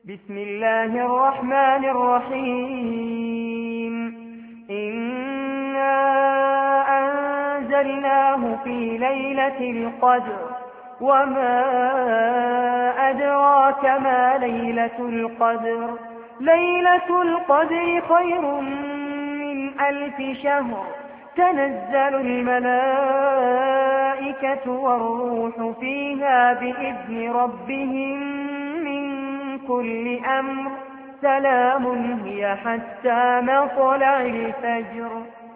بسم الله الرحمن الرحيم إنا أنزلناه في ليلة القدر وما أدراك ما ليلة القدر ليلة القدر خير من 1000 شهر تنزل الملائكة والروح فيها بإذن ربهم من كل أمر سلام هي حتى مطلع الفجر